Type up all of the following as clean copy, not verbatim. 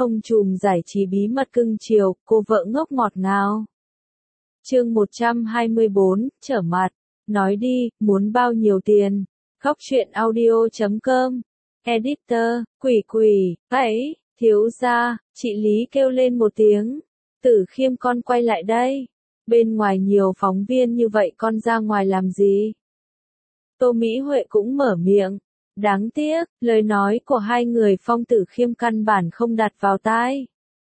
Ông trùm giải trí bí mật cưng chiều, cô vợ ngốc ngọt ngào. Chương 124, trở mặt. Nói đi, muốn bao nhiêu tiền? Góc truyện audio.com. Editor, quỷ, ấy, thiếu gia, chị Lý kêu lên một tiếng. Tử Khiêm con quay lại đây. Bên ngoài nhiều phóng viên như vậy con ra ngoài làm gì? Tô Mỹ Huệ cũng mở miệng. Đáng tiếc, lời nói của hai người Phong Tử Khiêm căn bản không đặt vào tai.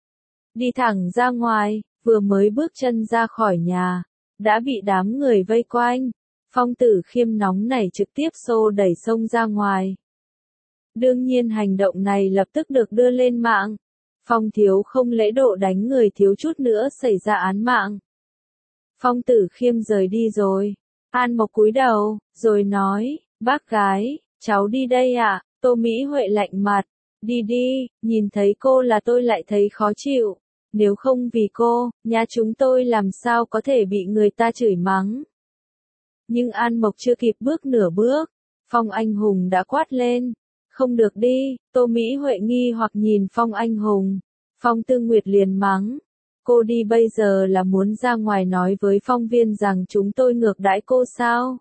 Đi thẳng ra ngoài, vừa mới bước chân ra khỏi nhà, đã bị đám người vây quanh. Phong Tử Khiêm nóng nảy trực tiếp xô đẩy xông ra ngoài. Đương nhiên hành động này lập tức được đưa lên mạng. Phong thiếu không lễ độ đánh người thiếu chút nữa xảy ra án mạng. Phong Tử Khiêm rời đi rồi. An Mộc cúi đầu, rồi nói, bác gái, cháu đi đây ạ. Tô Mỹ Huệ lạnh mặt, đi đi, nhìn thấy cô là tôi lại thấy khó chịu. Nếu không vì cô, nhà chúng tôi làm sao có thể bị người ta chửi mắng. Nhưng An Mộc chưa kịp bước nửa bước, Phong Anh Hùng đã quát lên. Không được đi, Tô Mỹ Huệ nghi hoặc nhìn Phong Anh Hùng. Phong Tư Nguyệt liền mắng. Cô đi bây giờ là muốn ra ngoài nói với phóng viên rằng chúng tôi ngược đãi cô sao?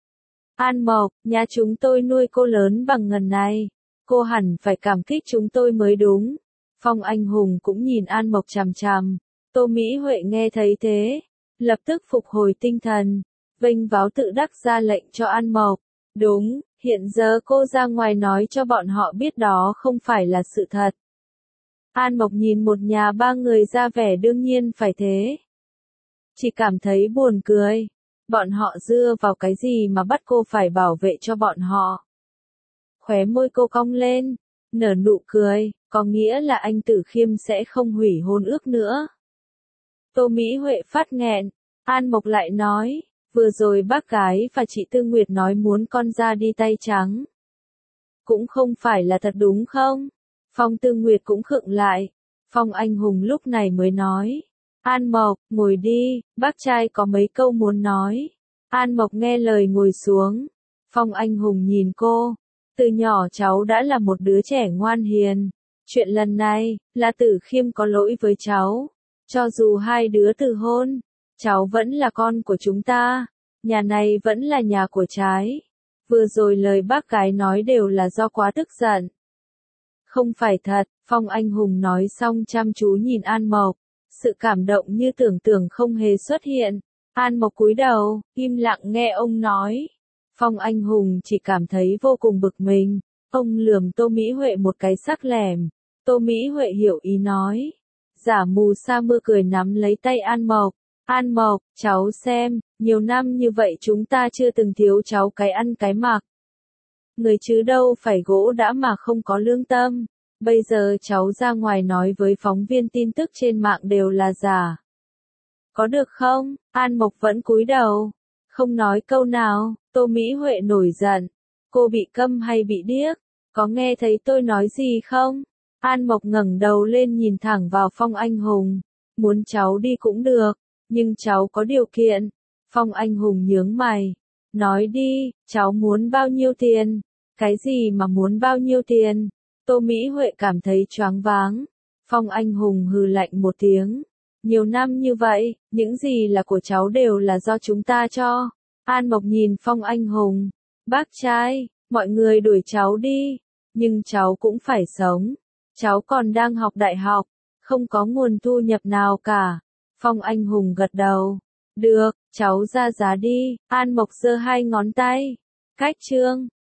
An Mộc, nhà chúng tôi nuôi cô lớn bằng ngần này. Cô hẳn phải cảm kích chúng tôi mới đúng. Phong Anh Hùng cũng nhìn An Mộc chằm chằm. Tô Mỹ Huệ nghe thấy thế, lập tức phục hồi tinh thần, vênh váo tự đắc ra lệnh cho An Mộc. Đúng, hiện giờ cô ra ngoài nói cho bọn họ biết đó không phải là sự thật. An Mộc nhìn một nhà ba người ra vẻ đương nhiên phải thế. Chỉ cảm thấy buồn cười. Bọn họ dựa vào cái gì mà bắt cô phải bảo vệ cho bọn họ. Khóe môi cô cong lên, nở nụ cười, có nghĩa là anh Tử Khiêm sẽ không hủy hôn ước nữa. Tô Mỹ Huệ phát nghẹn, An Mộc lại nói, vừa rồi bác gái và chị Tư Nguyệt nói muốn con ra đi tay trắng. Cũng không phải là thật đúng không? Phong Tư Nguyệt cũng khựng lại. Phong Anh Hùng lúc này mới nói. An Mộc, ngồi đi, bác trai có mấy câu muốn nói. An Mộc nghe lời ngồi xuống. Phong Anh Hùng nhìn cô. Từ nhỏ cháu đã là một đứa trẻ ngoan hiền. Chuyện lần này, là Tử Khiêm có lỗi với cháu. Cho dù hai đứa từ hôn, cháu vẫn là con của chúng ta. Nhà này vẫn là nhà của trái. Vừa rồi lời bác gái nói đều là do quá tức giận. Không phải thật, Phong Anh Hùng nói xong chăm chú nhìn An Mộc. Sự cảm động như tưởng tượng không hề xuất hiện. An Mộc cúi đầu, im lặng nghe ông nói. Phong Anh Hùng chỉ cảm thấy vô cùng bực mình. Ông lườm Tô Mỹ Huệ một cái sắc lẻm. Tô Mỹ Huệ hiểu ý nói. Giả mù sa mưa cười nắm lấy tay An Mộc. An Mộc, cháu xem, nhiều năm như vậy chúng ta chưa từng thiếu cháu cái ăn cái mặc. Người chứ đâu phải gỗ đã mà không có lương tâm. Bây giờ cháu ra ngoài nói với phóng viên tin tức trên mạng đều là giả. Có được không? An Mộc vẫn cúi đầu. Không nói câu nào. Tô Mỹ Huệ nổi giận. Cô bị câm hay bị điếc? Có nghe thấy tôi nói gì không? An Mộc ngẩng đầu lên nhìn thẳng vào Phong Anh Hùng. Muốn cháu đi cũng được. Nhưng cháu có điều kiện. Phong Anh Hùng nhướng mày. Nói đi, cháu muốn bao nhiêu tiền? Cái gì mà muốn bao nhiêu tiền? Tô Mỹ Huệ cảm thấy choáng váng. Phong Anh Hùng hừ lạnh một tiếng. Nhiều năm như vậy, những gì là của cháu đều là do chúng ta cho. An Mộc nhìn Phong Anh Hùng. Bác trai, mọi người đuổi cháu đi. Nhưng cháu cũng phải sống. Cháu còn đang học đại học. Không có nguồn thu nhập nào cả. Phong Anh Hùng gật đầu. Được, cháu ra giá đi. An Mộc giơ hai ngón tay. Cách chương.